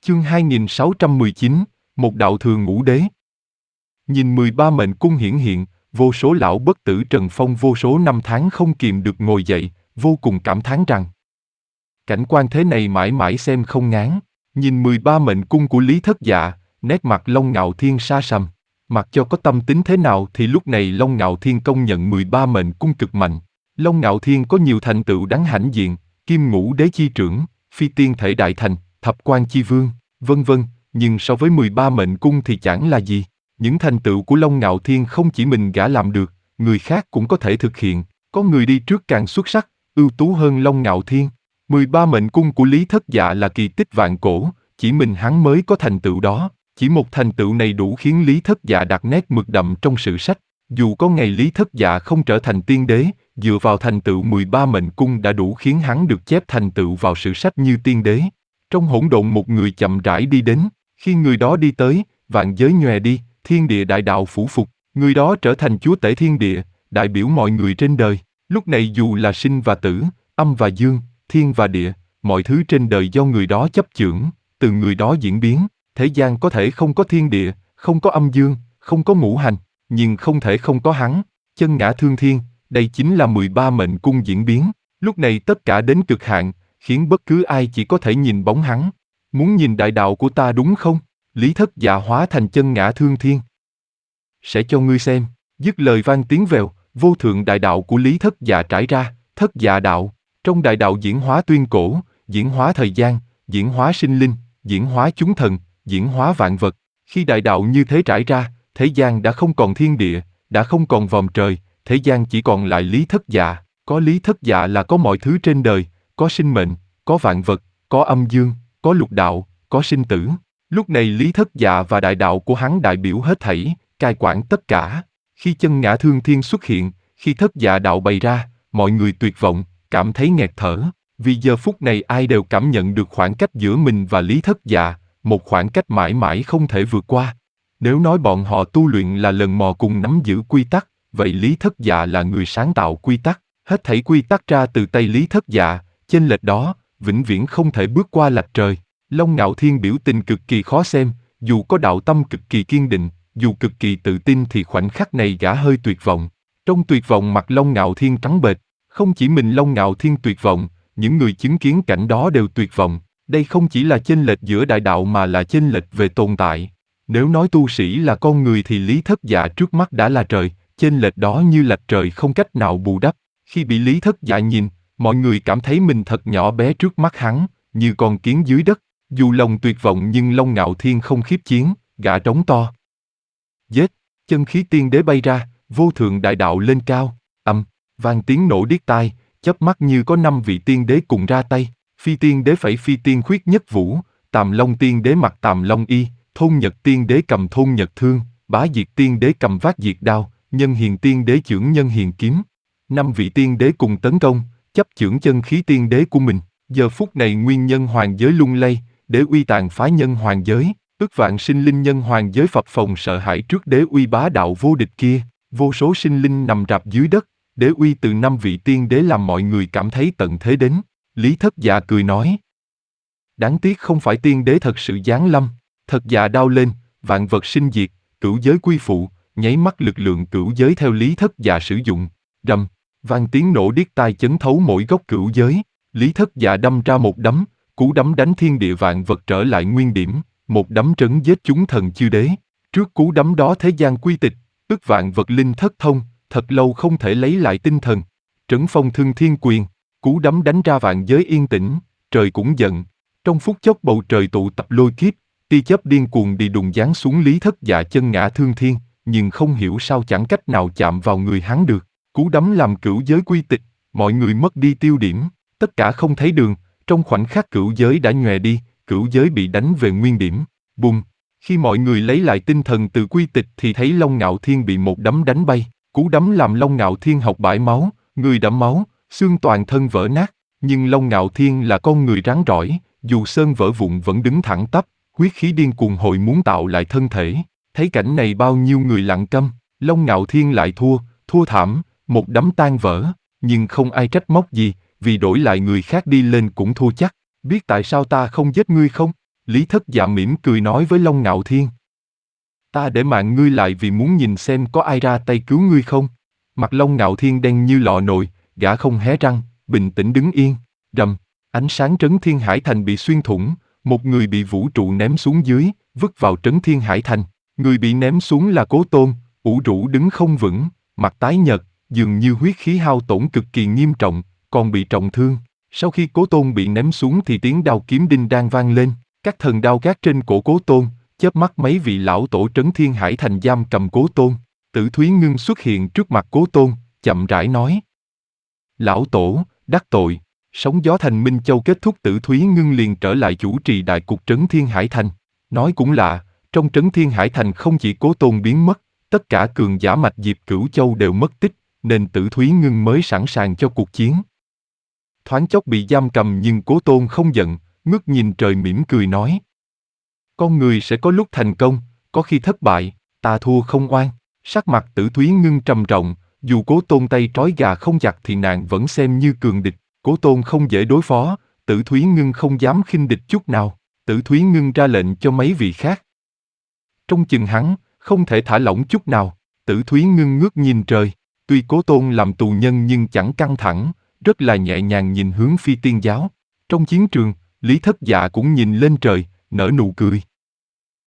Chương 2619, một đạo thường ngũ đế. Nhìn 13 mệnh cung hiển hiện, vô số lão bất tử Trần Phong vô số năm tháng không kìm được ngồi dậy, vô cùng cảm thán rằng cảnh quan thế này mãi mãi xem không ngán. Nhìn 13 mệnh cung của Lý Thất Dạ, nét mặt Long Ngạo Thiên sa sầm. Mặc cho có tâm tính thế nào thì lúc này Long Ngạo Thiên công nhận 13 mệnh cung cực mạnh. Long Ngạo Thiên có nhiều thành tựu đáng hãnh diện, Kim Ngũ Đế chi trưởng, Phi Tiên Thể Đại Thành, Thập Quan chi Vương, vân vân, nhưng so với 13 mệnh cung thì chẳng là gì. Những thành tựu của Long Ngạo Thiên không chỉ mình gã làm được, người khác cũng có thể thực hiện, có người đi trước càng xuất sắc, ưu tú hơn Long Ngạo Thiên. 13 mệnh cung của Lý Thất Dạ là kỳ tích vạn cổ, chỉ mình hắn mới có thành tựu đó. Chỉ một thành tựu này đủ khiến Lý Thất Dạ đặt nét mực đậm trong sử sách. Dù có ngày Lý Thất Dạ không trở thành tiên đế, dựa vào thành tựu 13 mệnh cung đã đủ khiến hắn được chép thành tựu vào sử sách như tiên đế. Trong hỗn độn một người chậm rãi đi đến, khi người đó đi tới, vạn giới nhòe đi, thiên địa đại đạo phủ phục, người đó trở thành chúa tể thiên địa, đại biểu mọi người trên đời. Lúc này dù là sinh và tử, âm và dương, thiên và địa, mọi thứ trên đời do người đó chấp chưởng, từ người đó diễn biến. Thế gian có thể không có thiên địa, không có âm dương, không có ngũ hành, nhưng không thể không có hắn. Chân ngã thương thiên, đây chính là 13 mệnh cung diễn biến. Lúc này tất cả đến cực hạn, khiến bất cứ ai chỉ có thể nhìn bóng hắn. Muốn nhìn đại đạo của ta đúng không? Lý Thất Dạ hóa thành chân ngã thương thiên. Sẽ cho ngươi xem. Dứt lời vang tiếng vèo, vô thượng đại đạo của Lý Thất Dạ trải ra, Thất Dạ đạo. Trong đại đạo diễn hóa tuyên cổ, diễn hóa thời gian, diễn hóa sinh linh, diễn hóa chúng thần, diễn hóa vạn vật. Khi đại đạo như thế trải ra, thế gian đã không còn thiên địa, đã không còn vòm trời, thế gian chỉ còn lại Lý Thất Dạ. Có Lý Thất Dạ là có mọi thứ trên đời, có sinh mệnh, có vạn vật, có âm dương, có lục đạo, có sinh tử. Lúc này Lý Thất Dạ và đại đạo của hắn đại biểu hết thảy, cai quản tất cả. Khi chân ngã thương thiên xuất hiện, khi Thất Dạ đạo bày ra, mọi người tuyệt vọng, cảm thấy nghẹt thở. Vì giờ phút này ai đều cảm nhận được khoảng cách giữa mình và Lý Thất Dạ, một khoảng cách mãi mãi không thể vượt qua. Nếu nói bọn họ tu luyện là lần mò cùng nắm giữ quy tắc, vậy Lý Thất Dạ là người sáng tạo quy tắc. Hết thảy quy tắc ra từ tay Lý Thất Dạ, chênh lệch đó, vĩnh viễn không thể bước qua lạch trời. Long Ngạo Thiên biểu tình cực kỳ khó xem, dù có đạo tâm cực kỳ kiên định, dù cực kỳ tự tin thì khoảnh khắc này gã hơi tuyệt vọng. Trong tuyệt vọng mặt Long Ngạo Thiên trắng bệch, không chỉ mình Long Ngạo Thiên tuyệt vọng, những người chứng kiến cảnh đó đều tuyệt vọng. Đây không chỉ là chênh lệch giữa đại đạo mà là chênh lệch về tồn tại. Nếu nói tu sĩ là con người thì Lý Thất Dạ trước mắt đã là trời, chênh lệch đó như lệch trời không cách nào bù đắp. Khi bị Lý Thất Dạ nhìn, mọi người cảm thấy mình thật nhỏ bé trước mắt hắn, như con kiến dưới đất. Dù lòng tuyệt vọng nhưng Long Ngạo Thiên không khiếp chiến, gã trống to. Giết, chân khí tiên đế bay ra, vô thượng đại đạo lên cao, vang tiếng nổ điếc tai, chớp mắt như có 5 vị tiên đế cùng ra tay. Phi tiên đế phẩy phi tiên khuyết nhất vũ, Tàm Long tiên đế mặc Tàm Long y, Thôn Nhật tiên đế cầm Thôn Nhật thương, Bá Diệt tiên đế cầm vác diệt đao, Nhân Hiền tiên đế chưởng Nhân Hiền kiếm. 5 vị tiên đế cùng tấn công, chấp chưởng chân khí tiên đế của mình. Giờ phút này nguyên nhân hoàng giới lung lay, đế uy tàn phá nhân hoàng giới, ức vạn sinh linh nhân hoàng giới phập phồng sợ hãi trước đế uy bá đạo vô địch kia. Vô số sinh linh nằm rạp dưới đất, đế uy từ 5 vị tiên đế làm mọi người cảm thấy tận thế đến. Lý Thất Dạ cười nói. Đáng tiếc không phải tiên đế thật sự giáng lâm. Thật Dạ đao lên, vạn vật sinh diệt, cửu giới quy phụ, nháy mắt lực lượng cửu giới theo Lý Thất Dạ sử dụng. Rầm, vang tiếng nổ điếc tai chấn thấu mỗi góc cửu giới. Lý Thất Dạ đâm ra một đấm, cú đấm đánh thiên địa vạn vật trở lại nguyên điểm, một đấm trấn giết chúng thần chư đế. Trước cú đấm đó thế gian quy tịch, ức vạn vật linh thất thông, thật lâu không thể lấy lại tinh thần. Trấn phong thương thiên quyền, cú đấm đánh ra vạn giới yên tĩnh, trời cũng giận. Trong phút chốc bầu trời tụ tập lôi kiếp, tia chớp điên cuồng đi đùng giáng xuống Lý Thất Dạ chân ngã thương thiên, nhưng không hiểu sao chẳng cách nào chạm vào người hắn được. Cú đấm làm cửu giới quy tịch, mọi người mất đi tiêu điểm, tất cả không thấy đường. Trong khoảnh khắc cửu giới đã nhòe đi, cửu giới bị đánh về nguyên điểm. Bùm! Khi mọi người lấy lại tinh thần từ quy tịch thì thấy Long Ngạo Thiên bị một đấm đánh bay. Cú đấm làm Long Ngạo Thiên học bãi máu, người đẫm máu, xương toàn thân vỡ nát. Nhưng Long Ngạo Thiên là con người rắn rỏi, dù sơn vỡ vụn vẫn đứng thẳng tắp, huyết khí điên cuồng hội muốn tạo lại thân thể. Thấy cảnh này bao nhiêu người lặng câm, Long Ngạo Thiên lại thua thảm, một đấm tan vỡ. Nhưng không ai trách móc gì, vì đổi lại người khác đi lên cũng thua chắc. Biết tại sao ta không giết ngươi không? Lý Thất Dạ mỉm cười nói với Long Ngạo Thiên. Ta để mạng ngươi lại vì muốn nhìn xem có ai ra tay cứu ngươi không. Mặt Long Ngạo Thiên đen như lọ nồi, gã không hé răng, bình tĩnh đứng yên. Rầm, ánh sáng Trấn Thiên Hải Thành bị xuyên thủng, một người bị vũ trụ ném xuống dưới, vứt vào Trấn Thiên Hải Thành. Người bị ném xuống là Cố Tôn, ủ rũ đứng không vững, mặt tái nhợt, dường như huyết khí hao tổn cực kỳ nghiêm trọng, còn bị trọng thương. Sau khi Cố Tôn bị ném xuống thì tiếng đao kiếm đinh đang vang lên, các thần đao gác trên cổ Cố Tôn, chớp mắt mấy vị lão tổ Trấn Thiên Hải Thành giam cầm Cố Tôn. Tử Thúy Ngưng xuất hiện trước mặt Cố Tôn, chậm rãi nói. Lão tổ, đắc tội. Sóng gió thành Minh Châu kết thúc, Tử Thúy Ngưng liền trở lại chủ trì đại cục Trấn Thiên Hải Thành. Nói cũng lạ, trong Trấn Thiên Hải Thành không chỉ Cố Tôn biến mất, tất cả cường giả mạch Diệp Cửu Châu đều mất tích, nên Tử Thúy Ngưng mới sẵn sàng cho cuộc chiến. Thoáng chốc bị giam cầm nhưng Cố Tôn không giận, ngước nhìn trời mỉm cười nói. Con người sẽ có lúc thành công, có khi thất bại, ta thua không oan. Sắc mặt Tử Thúy Ngưng trầm trọng, dù Cố Tôn tay trói gà không chặt thì nàng vẫn xem như cường địch. Cố Tôn không dễ đối phó, Tử Thúy Ngưng không dám khinh địch chút nào. Tử Thúy Ngưng ra lệnh cho mấy vị khác. Trong chừng hắn, không thể thả lỏng chút nào. Tử Thúy Ngưng ngước nhìn trời, tuy Cố Tôn làm tù nhân nhưng chẳng căng thẳng, rất là nhẹ nhàng nhìn hướng Phi Tiên Giáo. Trong chiến trường, Lý Thất Dạ cũng nhìn lên trời, nở nụ cười.